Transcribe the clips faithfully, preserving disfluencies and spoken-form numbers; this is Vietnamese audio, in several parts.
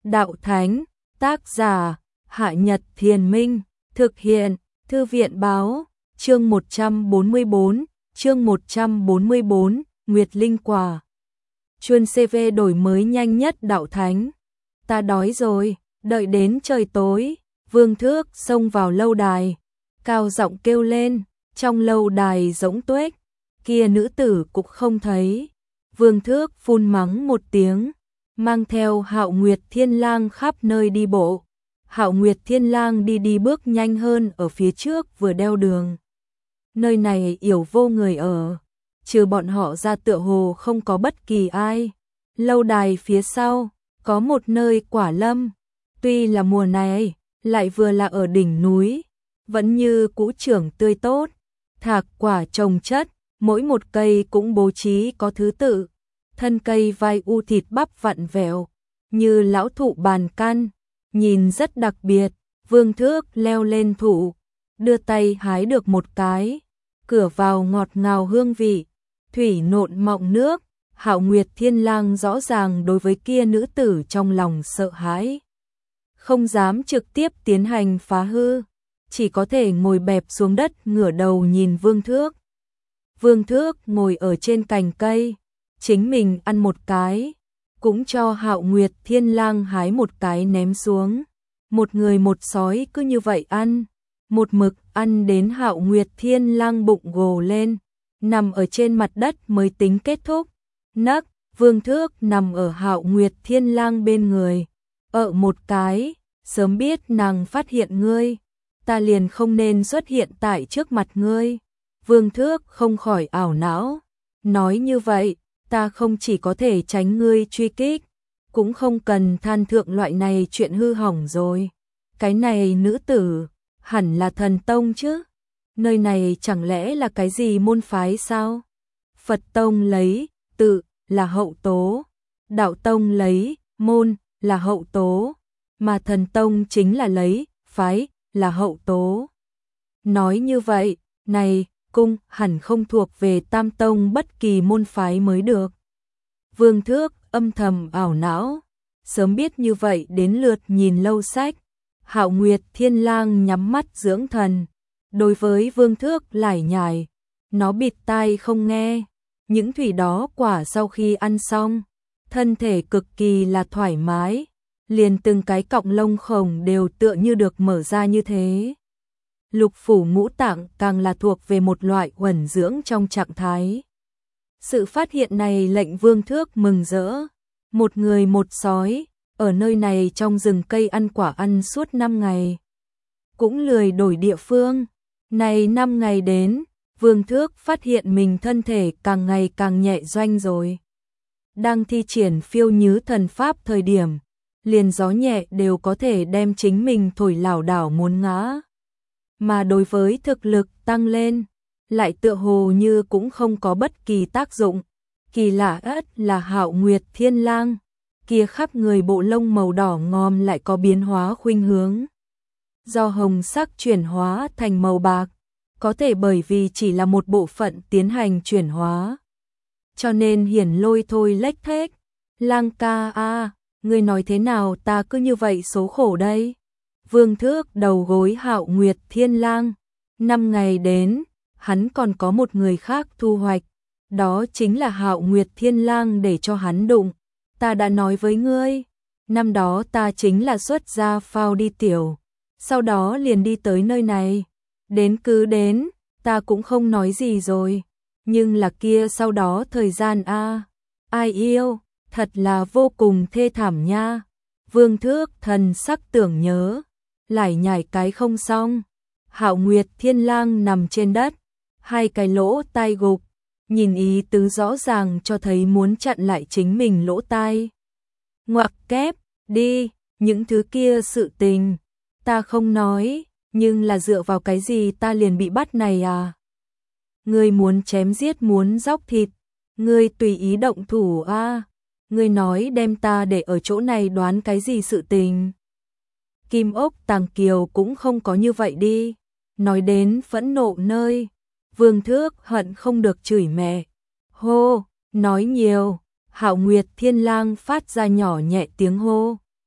Đạo Thánh, tác giả, Hạ Nhật Thiền Minh, thực hiện, Thư viện Báo, chương một trăm bốn mươi bốn, chương một trăm bốn mươi bốn, Nguyệt Linh Quả. Chuân xê vê đổi mới nhanh nhất Đạo Thánh. Ta đói rồi, đợi đến trời tối, Vương Thước xông vào lâu đài, cao giọng kêu lên, trong lâu đài rỗng tuếch, kia nữ tử cũng không thấy. Vương Thước phun mắng một tiếng, mang theo Hạo Nguyệt Thiên Lang khắp nơi đi bộ. Hạo Nguyệt Thiên Lang đi đi bước nhanh hơn ở phía trước vừa đeo đường. Nơi này yểu vô người ở, trừ bọn họ ra tựa hồ không có bất kỳ ai. Lâu đài phía sau, có một nơi quả lâm, tuy là mùa này, lại vừa là ở đỉnh núi, vẫn như cũ trưởng tươi tốt, thạc quả trồng chất, mỗi một cây cũng bố trí có thứ tự, thân cây vai u thịt bắp vặn vẹo, như lão thụ bàn căn, nhìn rất đặc biệt. Vương Thước leo lên thụ, đưa tay hái được một cái, cửa vào ngọt ngào hương vị, thủy nộn mọng nước. Hạo Nguyệt Thiên Lang rõ ràng đối với kia nữ tử trong lòng sợ hãi, không dám trực tiếp tiến hành phá hư, chỉ có thể ngồi bẹp xuống đất ngửa đầu nhìn Vương Thước. Vương Thước ngồi ở trên cành cây, chính mình ăn một cái, cũng cho Hạo Nguyệt Thiên Lang hái một cái ném xuống. Một người một sói cứ như vậy ăn, một mực ăn đến Hạo Nguyệt Thiên Lang bụng gồ lên, nằm ở trên mặt đất mới tính kết thúc. Nấc, Vương Thước nằm ở Hạo Nguyệt Thiên Lang bên người, ợ một cái, sớm biết nàng phát hiện ngươi, ta liền không nên xuất hiện tại trước mặt ngươi. Vương Thước không khỏi ảo não, nói như vậy, ta không chỉ có thể tránh ngươi truy kích, cũng không cần than thượng loại này chuyện hư hỏng rồi. Cái này nữ tử, hẳn là thần tông chứ? Nơi này chẳng lẽ là cái gì môn phái sao? Phật tông lấy tự là hậu tố, đạo tông lấy môn là hậu tố, mà thần tông chính là lấy phái là hậu tố. Nói như vậy, này, cung hẳn không thuộc về tam tông bất kỳ môn phái mới được. Vương Thước âm thầm ảo não, sớm biết như vậy đến lượt nhìn lâu sách. Hạo Nguyệt Thiên Lang nhắm mắt dưỡng thần, đối với Vương Thước lải nhải, nó bịt tai không nghe. Những thủy đó quả sau khi ăn xong, thân thể cực kỳ là thoải mái, liền từng cái cọng lông khổng đều tựa như được mở ra như thế. Lục phủ ngũ tạng càng là thuộc về một loại uẩn dưỡng trong trạng thái. Sự phát hiện này lệnh Vương Thước mừng rỡ. Một người một sói, ở nơi này trong rừng cây ăn quả ăn suốt năm ngày. Cũng lười đổi địa phương. Này năm ngày đến, Vương Thước phát hiện mình thân thể càng ngày càng nhẹ doanh rồi. Đang thi triển phiêu nhứ thần pháp thời điểm, liền gió nhẹ đều có thể đem chính mình thổi lảo đảo muốn ngã. Mà đối với thực lực tăng lên, lại tựa hồ như cũng không có bất kỳ tác dụng. Kỳ lạ ất là Hạo Nguyệt Thiên Lang, kia khắp người bộ lông màu đỏ ngòm lại có biến hóa khuynh hướng. Do hồng sắc chuyển hóa thành màu bạc, có thể bởi vì chỉ là một bộ phận tiến hành chuyển hóa, cho nên hiển lôi thôi lếch thếch. Lang ca a, ngươi nói thế nào ta cứ như vậy số khổ đây? Vương Thước đầu gối Hạo Nguyệt Thiên Lang. Năm ngày đến, hắn còn có một người khác thu hoạch, đó chính là Hạo Nguyệt Thiên Lang để cho hắn đụng. Ta đã nói với ngươi, năm đó ta chính là xuất gia phao đi tiểu, sau đó liền đi tới nơi này. Đến cứ đến, ta cũng không nói gì rồi, nhưng là kia sau đó thời gian a, ai yêu, thật là vô cùng thê thảm nha. Vương Thước thần sắc tưởng nhớ, lải nhải cái không xong. Hạo Nguyệt Thiên Lang nằm trên đất, hai cái lỗ tai gục, nhìn ý tứ rõ ràng cho thấy muốn chặn lại chính mình lỗ tai. Ngoặc kép, đi, những thứ kia sự tình, ta không nói, nhưng là dựa vào cái gì ta liền bị bắt này à? Ngươi muốn chém giết muốn róc thịt, ngươi tùy ý động thủ a. À? Ngươi nói đem ta để ở chỗ này đoán cái gì sự tình? Kim ốc Tàng Kiều cũng không có như vậy đi. Nói đến phẫn nộ nơi, Vương Thước hận không được chửi mẹ. Hô, nói nhiều, Hạo Nguyệt Thiên Lang phát ra nhỏ nhẹ tiếng hô.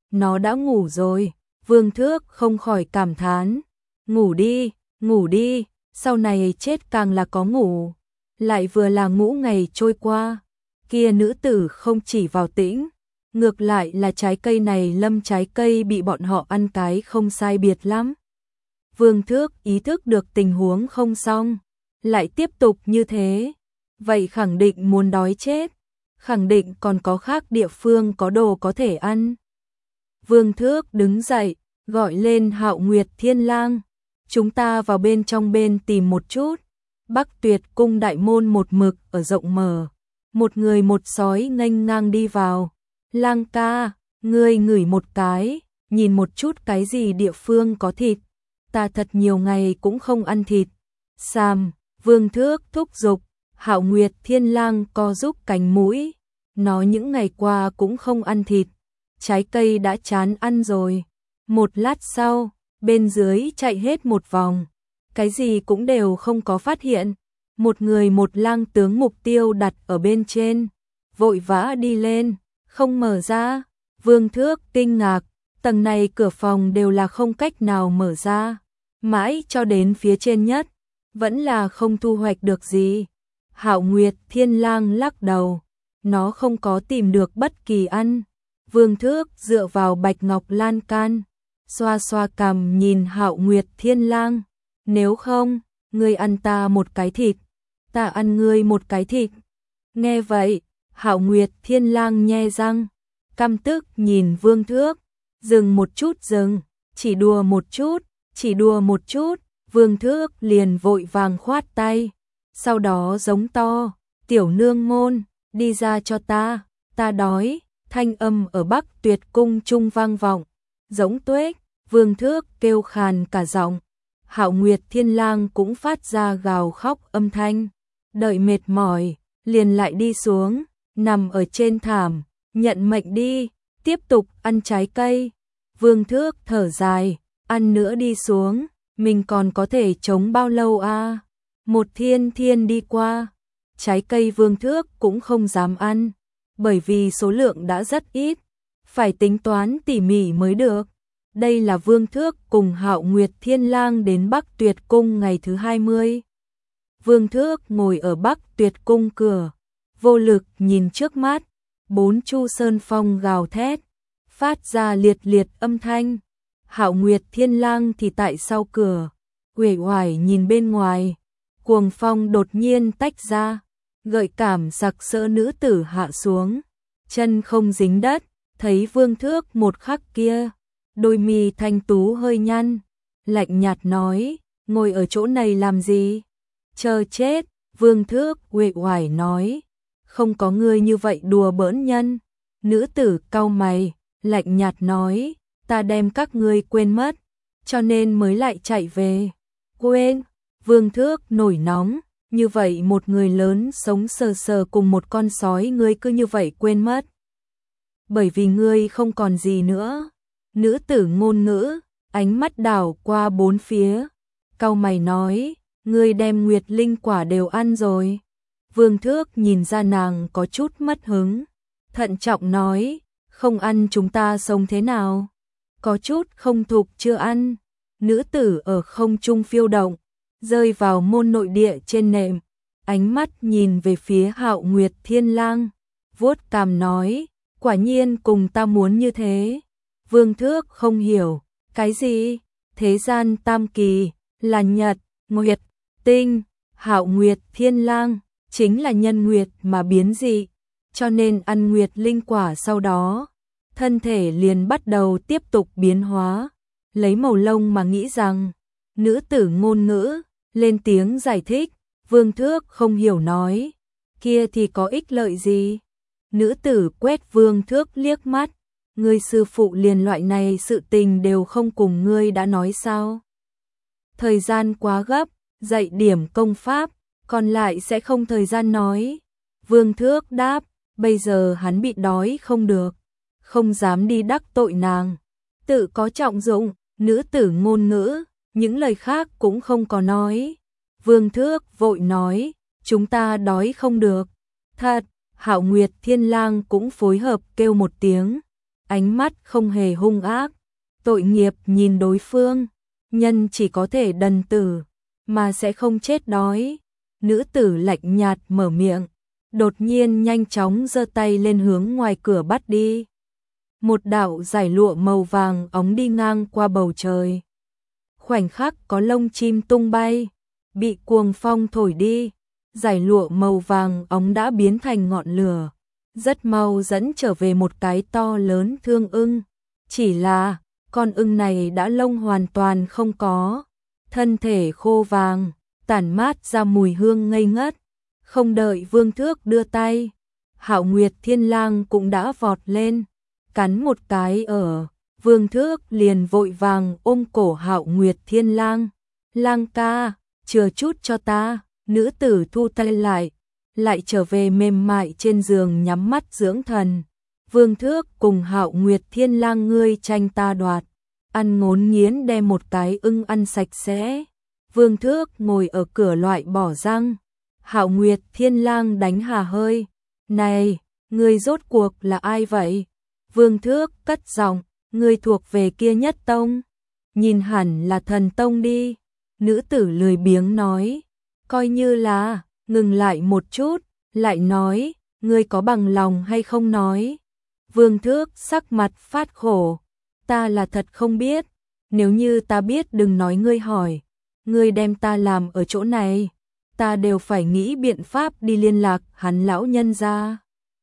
nó đã ngủ rồi. Vương Thước không khỏi cảm thán, ngủ đi, ngủ đi, sau này chết càng là có ngủ. Lại vừa là ngũ ngày trôi qua, kia nữ tử không chỉ vào tĩnh, ngược lại là trái cây này lâm trái cây bị bọn họ ăn cái không sai biệt lắm. Vương Thước ý thức được tình huống không xong, lại tiếp tục như thế, vậy khẳng định muốn đói chết, khẳng định còn có khác địa phương có đồ có thể ăn. Vương Thước đứng dậy, gọi lên Hạo Nguyệt Thiên Lang, chúng ta vào bên trong bên tìm một chút. Bắc Tuyệt cung đại môn một mực ở rộng mở, một người một sói nghênh ngang đi vào. Lang ca, ngươi ngửi một cái, nhìn một chút cái gì địa phương có thịt, ta thật nhiều ngày cũng không ăn thịt. Sam, Vương Thước thúc giục, Hạo Nguyệt Thiên Lang co giúp cánh mũi, nó những ngày qua cũng không ăn thịt, trái cây đã chán ăn rồi. Một lát sau, bên dưới chạy hết một vòng, cái gì cũng đều không có phát hiện. Một người một lang tướng mục tiêu đặt ở bên trên, vội vã đi lên, không mở ra. Vương Thước kinh ngạc, tầng này cửa phòng đều là không cách nào mở ra, mãi cho đến phía trên nhất, vẫn là không thu hoạch được gì. Hạo Nguyệt Thiên Lang lắc đầu, nó không có tìm được bất kỳ ăn. Vương Thước dựa vào bạch ngọc lan can, xoa xoa cằm nhìn Hạo Nguyệt Thiên Lang, nếu không, ngươi ăn ta một cái thịt, ta ăn ngươi một cái thịt. Nghe vậy, Hạo Nguyệt Thiên Lang nhe răng, căm tức nhìn Vương Thước, dừng một chút dừng, chỉ đùa một chút, chỉ đùa một chút. Vương Thước liền vội vàng khoát tay, sau đó giống to, tiểu nương môn, đi ra cho ta, ta đói. Thanh âm ở Bắc Tuyệt cung trung vang vọng, giống tuếch. Vương Thước kêu khàn cả giọng, Hạo Nguyệt Thiên Lang cũng phát ra gào khóc âm thanh, đợi mệt mỏi, liền lại đi xuống, nằm ở trên thảm, nhận mệnh đi, tiếp tục ăn trái cây. Vương Thước thở dài, ăn nữa đi xuống, mình còn có thể chống bao lâu a? Một thiên thiên đi qua, trái cây Vương Thước cũng không dám ăn, bởi vì số lượng đã rất ít, phải tính toán tỉ mỉ mới được. Đây là Vương Thước cùng Hạo Nguyệt Thiên Lang đến Bắc Tuyệt cung ngày thứ hai mươi. Vương Thước ngồi ở Bắc Tuyệt cung cửa, vô lực nhìn trước mắt, bốn chu sơn phong gào thét, phát ra liệt liệt âm thanh. Hạo Nguyệt Thiên Lang thì tại sau cửa, uể oải nhìn bên ngoài, cuồng phong đột nhiên tách ra, gợi cảm sặc sỡ nữ tử hạ xuống, chân không dính đất, thấy Vương Thước một khắc kia, đôi mi thanh tú hơi nhăn, lạnh nhạt nói, ngồi ở chỗ này làm gì? Chờ chết. Vương Thước uể oải nói, không có ngươi như vậy đùa bỡn nhân. Nữ tử cau mày, lạnh nhạt nói, ta đem các ngươi quên mất, cho nên mới lại chạy về. Quên? Vương Thước nổi nóng, như vậy một người lớn sống sờ sờ cùng một con sói ngươi cứ như vậy quên mất. Bởi vì ngươi không còn gì nữa. Nữ tử ngôn ngữ, ánh mắt đảo qua bốn phía, cau mày nói, ngươi đem nguyệt linh quả đều ăn rồi. Vương Thước nhìn ra nàng có chút mất hứng, thận trọng nói, không ăn chúng ta sống thế nào? Có chút không thục chưa ăn. Nữ tử ở không trung phiêu động, rơi vào môn nội địa trên nệm, ánh mắt nhìn về phía Hạo Nguyệt Thiên Lang, vuốt cằm nói, quả nhiên cùng ta muốn như thế. Vương Thước không hiểu, cái gì? Thế gian tam kỳ là nhật, nguyệt, tinh, Hạo Nguyệt Thiên Lang chính là nhân nguyệt mà biến dị, cho nên ăn nguyệt linh quả sau đó, thân thể liền bắt đầu tiếp tục biến hóa, lấy màu lông mà nghĩ rằng. Nữ tử ngôn ngữ lên tiếng giải thích, Vương Thước không hiểu nói, kia thì có ích lợi gì? Nữ tử quét Vương Thước liếc mắt, ngươi sư phụ liền loại này sự tình đều không cùng ngươi đã nói sao? Thời gian quá gấp, dạy điểm công pháp, còn lại sẽ không thời gian nói. Vương Thước đáp, bây giờ hắn bị đói không được, không dám đi đắc tội nàng, tự có trọng dụng. Nữ tử ngôn ngữ, những lời khác cũng không có nói. Vương Thước vội nói, chúng ta đói không được. Thật. Hạo Nguyệt Thiên Lang cũng phối hợp kêu một tiếng, ánh mắt không hề hung ác, tội nghiệp nhìn đối phương, nhân chỉ có thể đần tử, mà sẽ không chết đói. Nữ tử lạnh nhạt mở miệng, đột nhiên nhanh chóng giơ tay lên hướng ngoài cửa bắt đi. Một đạo dải lụa màu vàng óng đi ngang qua bầu trời. Khoảnh khắc có lông chim tung bay, bị cuồng phong thổi đi, dải lụa màu vàng óng đã biến thành ngọn lửa, rất mau dẫn trở về một cái to lớn thương ưng. Chỉ là, con ưng này đã lông hoàn toàn không có, thân thể khô vàng, tản mát ra mùi hương ngây ngất. Không đợi Vương Thước đưa tay, Hạo Nguyệt Thiên Lang cũng đã vọt lên, cắn một cái ở. Vương Thước liền vội vàng ôm cổ Hạo Nguyệt Thiên Lang. Lang ca, chừa chút cho ta. Nữ tử thu tay lại, lại trở về mềm mại trên giường nhắm mắt dưỡng thần. Vương Thước cùng Hạo Nguyệt Thiên Lang ngươi tranh ta đoạt, ăn ngốn nghiến đem một cái ưng ăn sạch sẽ. Vương Thước ngồi ở cửa loại bỏ răng. Hạo Nguyệt Thiên Lang đánh hà hơi. Này, ngươi rốt cuộc là ai vậy? Vương Thước cất giọng, ngươi thuộc về kia nhất tông. Nhìn hẳn là thần tông đi. Nữ tử lười biếng nói. Coi như là, ngừng lại một chút, lại nói, ngươi có bằng lòng hay không nói. Vương Thước sắc mặt phát khổ. Ta là thật không biết. Nếu như ta biết đừng nói ngươi hỏi. Ngươi đem ta làm ở chỗ này, ta đều phải nghĩ biện pháp đi liên lạc hắn lão nhân ra.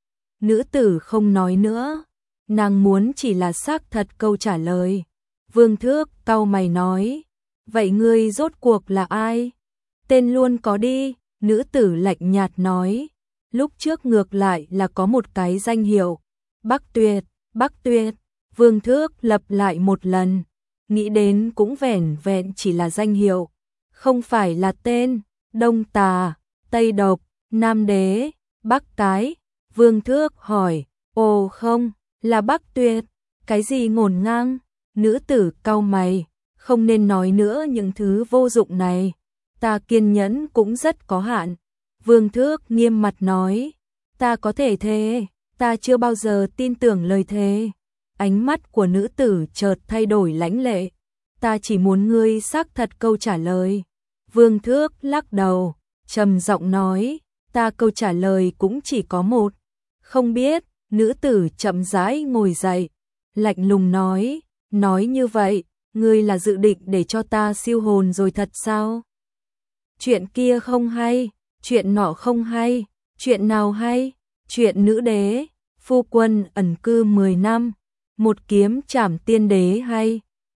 Nữ tử không nói nữa, nàng muốn chỉ là xác thật câu trả lời. Vương Thước cau mày nói, vậy ngươi rốt cuộc là ai? Tên luôn có đi, nữ tử lạnh nhạt nói, lúc trước ngược lại là có một cái danh hiệu, Bắc Tuyệt, Bắc Tuyệt. Vương Thước lặp lại một lần, nghĩ đến cũng vẻn vẹn chỉ là danh hiệu, không phải là tên. Đông Tà, Tây Độc, Nam Đế, Bắc Cái. Vương Thước hỏi, ồ không, là Bắc Tuyệt, cái gì ngổn ngang? Nữ tử cau mày, không nên nói nữa những thứ vô dụng này, ta kiên nhẫn cũng rất có hạn. Vương Thước nghiêm mặt nói, ta có thể thề, ta chưa bao giờ tin tưởng lời thề. Ánh mắt của nữ tử chợt thay đổi lãnh lệ, ta chỉ muốn ngươi xác thật câu trả lời. Vương Thước lắc đầu, trầm giọng nói, ta câu trả lời cũng chỉ có một. Không biết. Nữ tử chậm rãi ngồi dậy, lạnh lùng nói, nói như vậy, ngươi là dự định để cho ta siêu hồn rồi thật sao? Chuyện kia không hay, chuyện nọ không hay, chuyện nào hay? Chuyện nữ đế, phu quân ẩn cư mười năm, một kiếm trảm tiên đế hay?